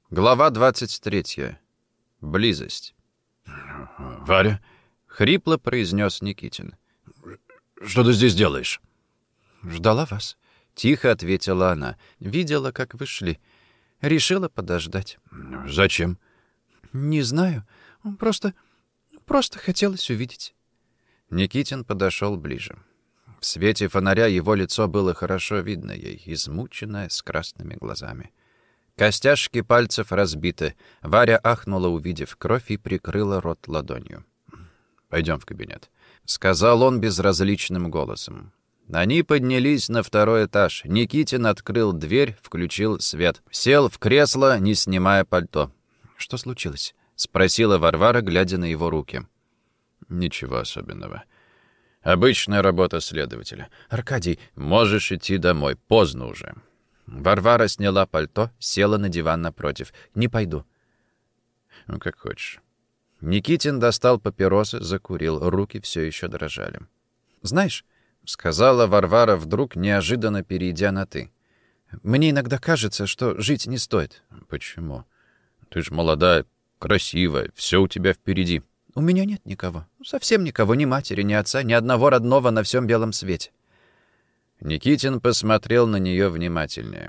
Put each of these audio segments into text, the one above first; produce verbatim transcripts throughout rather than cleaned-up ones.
Глава двадцать третья. Близость. «Варя?» — хрипло произнес Никитин. «Что ты здесь делаешь?» «Ждала вас», — тихо ответила она. «Видела, как вы шли. Решила подождать». «Зачем?» «Не знаю. Просто... просто хотелось увидеть». Никитин подошел ближе. В свете фонаря его лицо было хорошо видно ей, измученное, с красными глазами. Костяшки пальцев разбиты. Варя ахнула, увидев кровь, и прикрыла рот ладонью. «Пойдем в кабинет», — сказал он безразличным голосом. Они поднялись на второй этаж. Никитин открыл дверь, включил свет. Сел в кресло, не снимая пальто. «Что случилось?» — спросила Варвара, глядя на его руки. «Ничего особенного. Обычная работа следователя. Аркадий, можешь идти домой. Поздно уже». Варвара сняла пальто, села на диван напротив. «Не пойду». «Ну, как хочешь». Никитин достал папиросы, закурил. Руки все еще дрожали. «Знаешь», — сказала Варвара вдруг, неожиданно перейдя на «ты», «мне иногда кажется, что жить не стоит». «Почему? Ты ж молодая, красивая, все у тебя впереди». «У меня нет никого. Совсем никого. Ни матери, ни отца, ни одного родного на всем белом свете». Никитин посмотрел на нее внимательнее.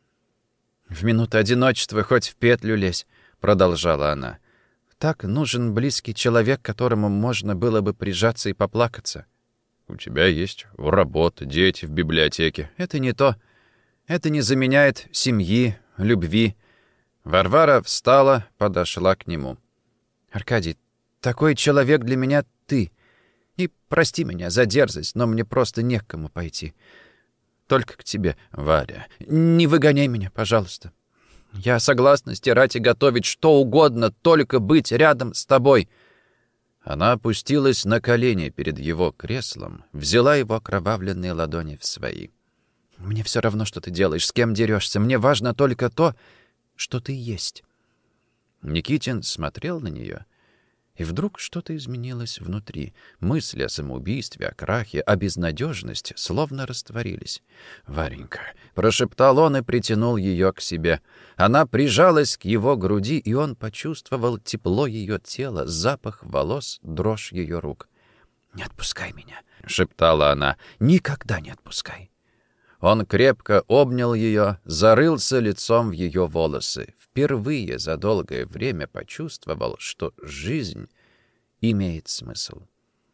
«В минуты одиночества хоть в петлю лезь», — продолжала она. «Так нужен близкий человек, к которому можно было бы прижаться и поплакаться». «У тебя есть работа, дети в библиотеке». «Это не то. Это не заменяет семьи, любви». Варвара встала, подошла к нему. «Аркадий, такой человек для меня ты. И прости меня за дерзость, но мне просто не к кому пойти. Только к тебе, Варя. Не выгоняй меня, пожалуйста. Я согласна стирать и готовить что угодно, только быть рядом с тобой». Она опустилась на колени перед его креслом, взяла его окровавленные ладони в свои. «Мне все равно, что ты делаешь, с кем дерешься. Мне важно только то, что ты есть». Никитин смотрел на нее, и вдруг что-то изменилось внутри. Мысли о самоубийстве, о крахе, о безнадежности словно растворились. «Варенька», — прошептал он и притянул ее к себе. Она прижалась к его груди, и он почувствовал тепло ее тела, запах волос, дрожь ее рук. «Не отпускай меня», — шептала она, — «никогда не отпускай». Он крепко обнял ее, зарылся лицом в ее волосы. Впервые за долгое время почувствовал, что жизнь имеет смысл.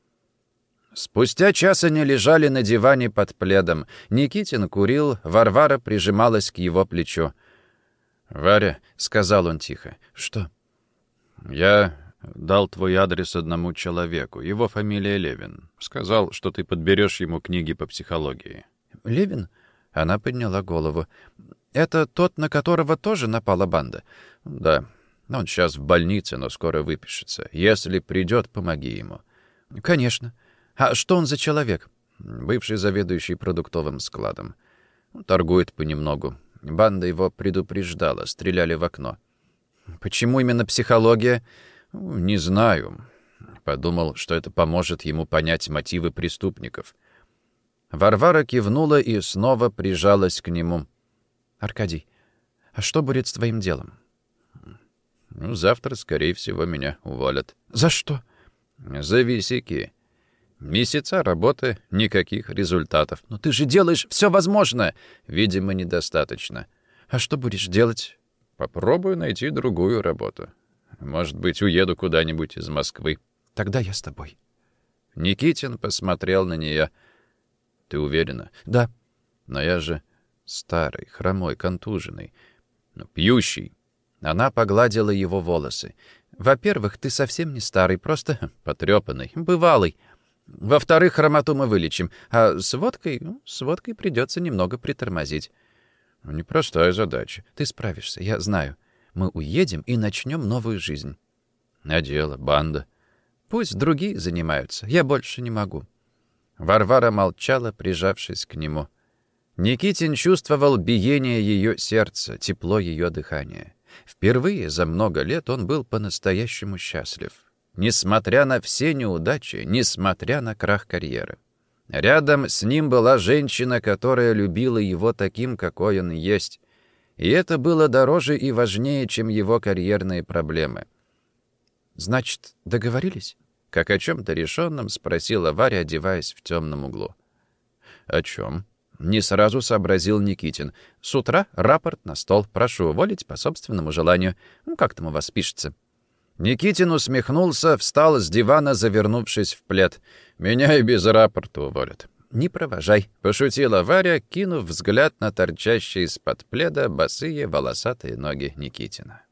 Спустя час они лежали на диване под пледом. Никитин курил, Варвара прижималась к его плечу. «Варя», — сказал он тихо. «Что?» «Я дал твой адрес одному человеку. Его фамилия Левин. Сказал, что ты подберешь ему книги по психологии». «Левин?» — она подняла голову. «Это тот, на которого тоже напала банда?» «Да. Он сейчас в больнице, но скоро выпишется. Если придет, помоги ему». «Конечно. А что он за человек?» «Бывший заведующий продуктовым складом. Торгует понемногу. Банда его предупреждала, стреляли в окно». «Почему именно психология?» «Не знаю. Подумал, что это поможет ему понять мотивы преступников». Варвара кивнула и снова прижалась к нему. «Аркадий, а что будет с твоим делом?» «Ну, завтра, скорее всего, меня уволят». «За что?» «За висяки. Месяца работы, никаких результатов». «Но ты же делаешь все возможное!» «Видимо, недостаточно». «А что будешь делать?» «Попробую найти другую работу. Может быть, уеду куда-нибудь из Москвы». «Тогда я с тобой». Никитин посмотрел на нее. «Ты уверена?» «Да». «Но я же старый, хромой, контуженный, ну, пьющий». Она погладила его волосы. «Во-первых, ты совсем не старый, просто потрепанный, бывалый. Во-вторых, хромоту мы вылечим, а с водкой, ну, с водкой придется немного притормозить». «Непростая задача». «Ты справишься, я знаю. Мы уедем и начнем новую жизнь». «А дело, банда?» «Пусть другие занимаются, я больше не могу». Варвара молчала, прижавшись к нему. Никитин чувствовал биение ее сердца, тепло ее дыхания. Впервые за много лет он был по-настоящему счастлив. Несмотря на все неудачи, несмотря на крах карьеры. Рядом с ним была женщина, которая любила его таким, какой он есть. И это было дороже и важнее, чем его карьерные проблемы. «Значит, договорились?» — как о чем-то решенном спросила Варя, одеваясь в темном углу. «О чем?» — не сразу сообразил Никитин. «С утра рапорт на стол. Прошу уволить по собственному желанию. Ну, как там у вас пишется?» Никитин усмехнулся, встал с дивана, завернувшись в плед. «Меня и без рапорта уволят». «Не провожай», — пошутила Варя, кинув взгляд на торчащие из-под пледа босые волосатые ноги Никитина.